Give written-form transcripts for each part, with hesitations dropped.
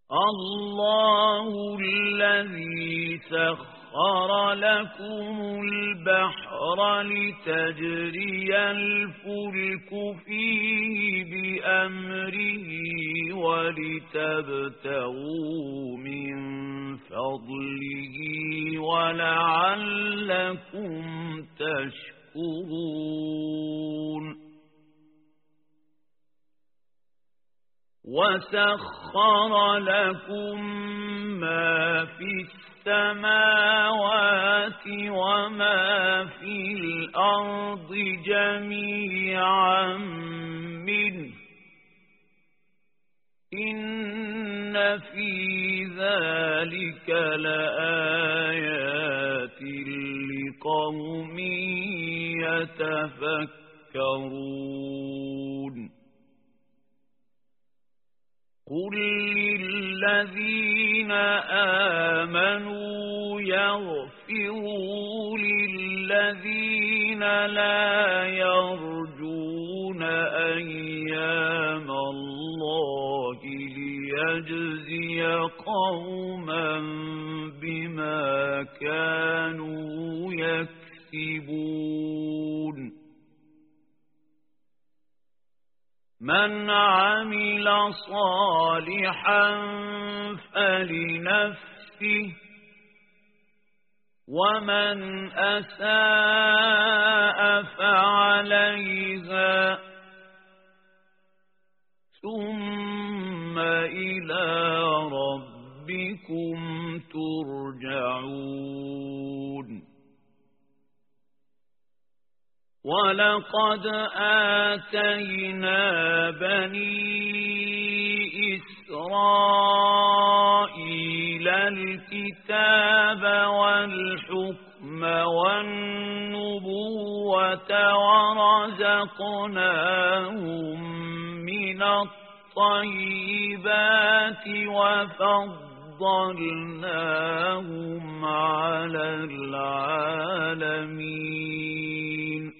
الله الذي سخر لكم البحر لتجري الفلك فيه بأمره ولتبتغوا من فضله ولعلكم تشكرون وسخر لكم ما في السماوات وما في الأرض جميعا منه إن في ذلك لآيات لقوم يتفكرون قل للذين آمنوا يغفروا للذين لا يرجون أيام الله ليجزي قوما بما كانوا يكسبون من عمل صالحا فلنفسه ومن أساء فعليها ثم إلى ربكم ترجعون ولقد آتينا بني إسرائيل الكتاب والحكم والنبوة ورزقناهم من الطيبات وفضلناهم على العالمين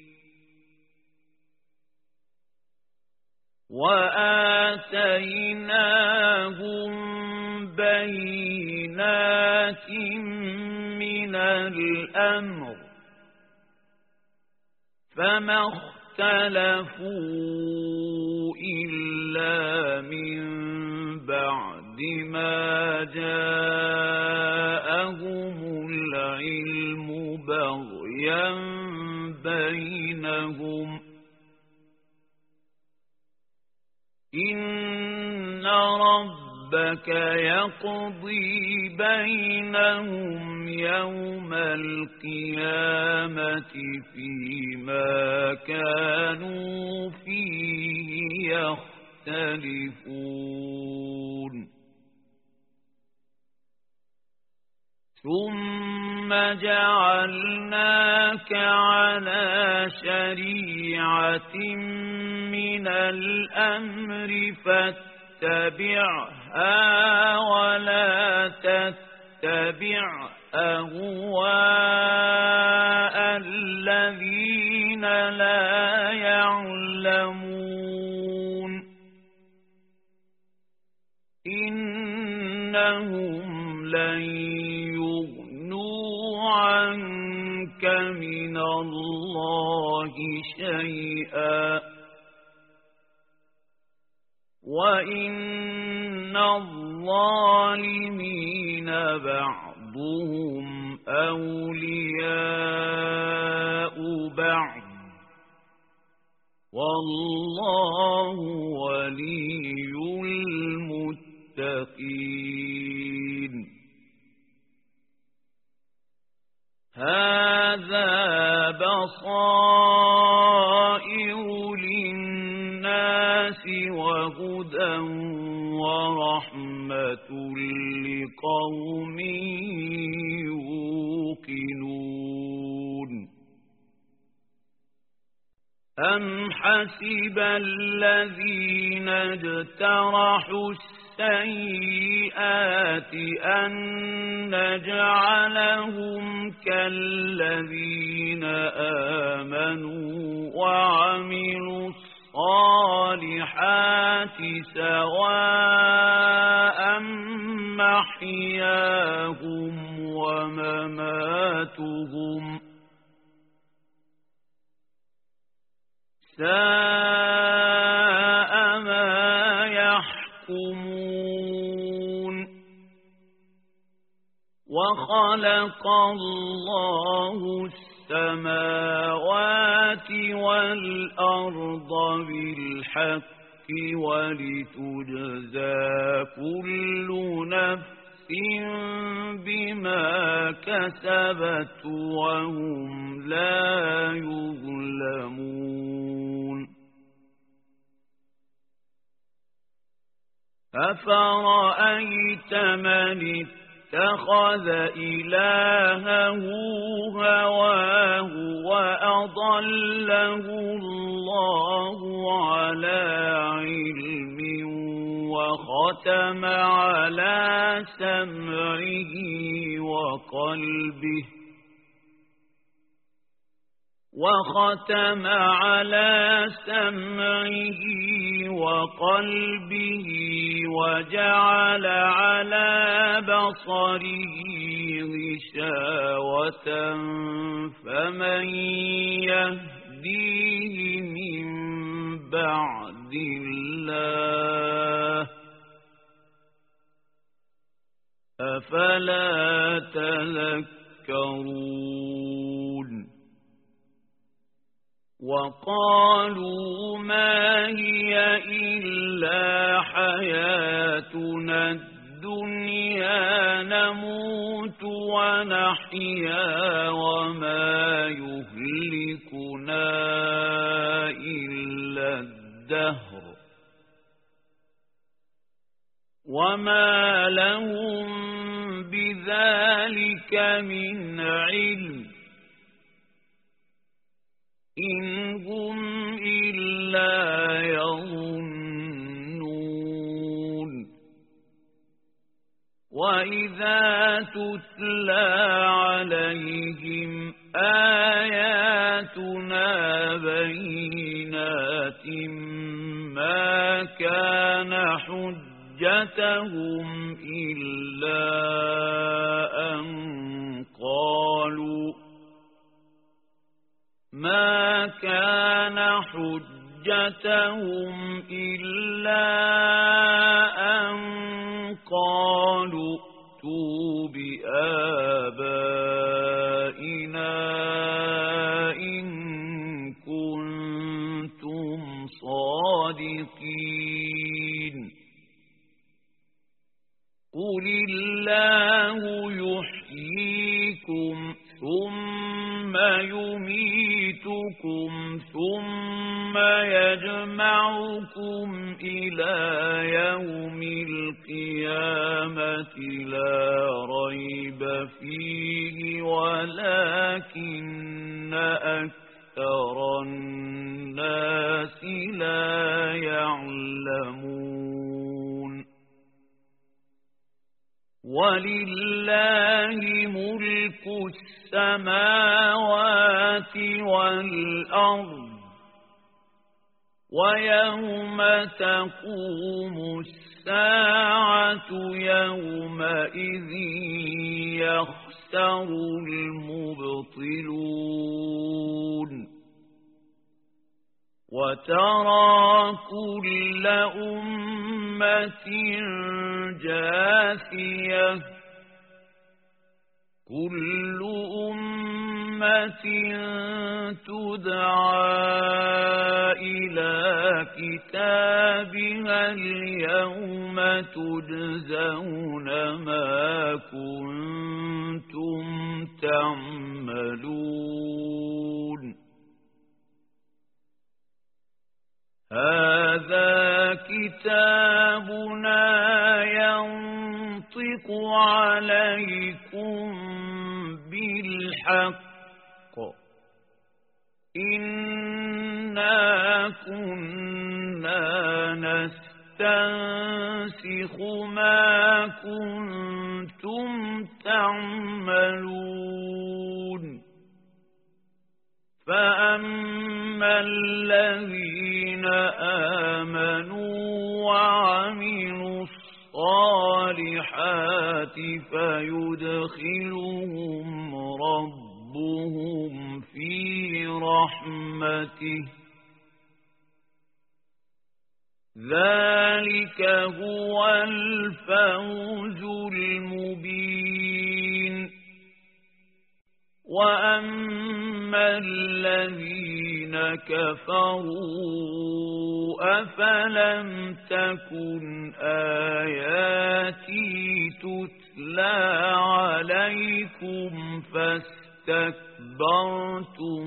وآتيناهم بينات من الأمر فما اختلفوا إلا من بعد ما جاءهم العلم بغيا بينهم إن ربك يقضي بينهم يوم القيامة فيما كانوا فيه يختلفون ثم جعلناك على شريعة من الأمر فاتبعها ولا تتبع أهواء الذين لا يعلمون إنهم لن يغنوا عنك من الله شيئا وإن الظالمين بعضهم أولياء بعض والله ولي المتقين هذا بصائر للناس وهدى ورحمة لقوم يوقنون أم حسب الذين اجترحوا السيئات أن نجعلهم كالذين آمنوا وعملوا الصالحات سواء محياهم ومماتهم ساء ما يحكمون وخلق الله السماوات والأرض بالحق ولتجزى كل نفس بما كسبت وهم لا يظلمون أفرأيت من اتخذ إلهه هواه وأضله الله على علم وختم على سمعه وقلبه وجعل على بصره غشاوة فمن يهديه من بعد الله أفلا تذكرون وقالوا ما هي إلا حياتنا الدنيا نموت ونحيا وما يهلكنا إلا الدهر وما لهم بذلك من علم إن هم إلا يظنون وإذا تتلى عليهم آياتنا بينات ما كان حجتهم إلا أن قالوا ائتوا بآبائنا إن كنتم صادقين قل الله يحييكم ثم يميتكم ثم يجمعكم إلى يوم القيامة لا ريب فيه ولكن أكثر الناس لا يعلمون ولله ملك السماوات والأرض ويوم تقوم الساعة يومئذ يخسر المبطلون وترى كل أمة جاثية كل أمة تدعى إلى كتابها اليوم تجزون ما كنتم تعملون هذا كتابنا ينطق عليكم بالحق إنا كنا نستنسخ ما كنتم تعملون فأما الذين آمنوا وعملوا الصالحات الصالحات فيدخلهم ربهم في رحمته ذلك هو الفوز المبين وأما الذين كفروا أفلم تكن آياتي تتلى عليكم فاستكبرتم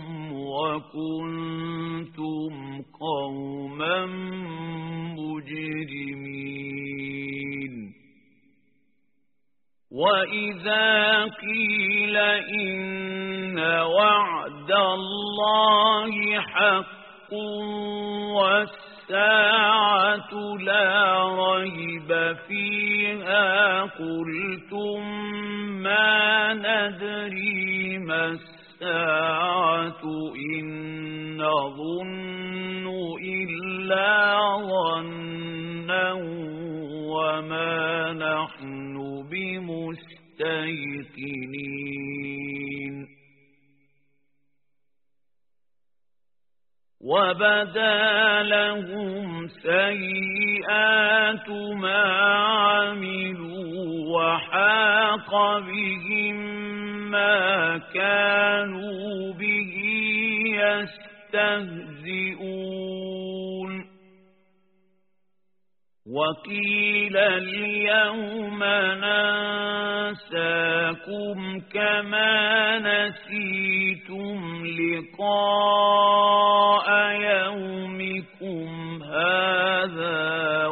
وكنتم قوما مجرمين وإذا قيل إن وعد الله حق والساعة لا ريب فيها قلتم ما ندري ما الساعة إن نظن إلا ظنا وما نحن بمستيقنين وبدا لهم سيئات ما عملوا وحاق بهم ما كانوا به يستهزئون وقيل اليوم ننساكم كما نسيتم لقاء يومكم هذا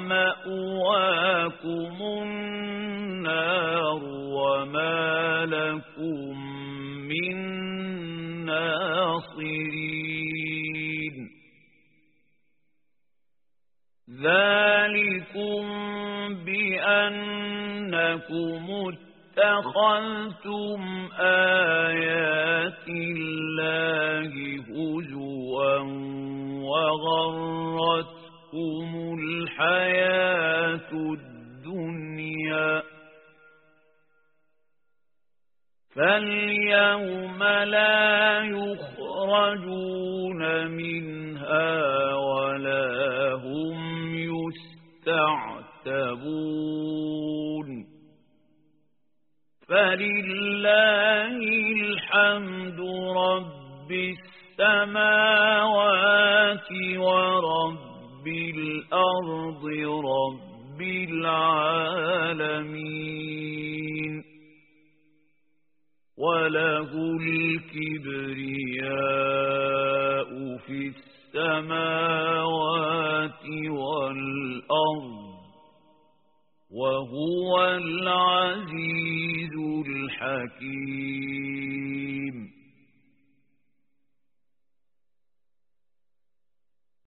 ومأواكم النار وما لكم من ناصرين ذلكم بأنكم اتخذتم آيات الله هزوا وغرتكم الحياة الدنيا فاليوم لا يخرجون منها ولا هم يستعتبون فلله الحمد رب السماوات ورب الأرض رب العالمين وله الكبرياء في السماوات والأرض وهو العزيز الحكيم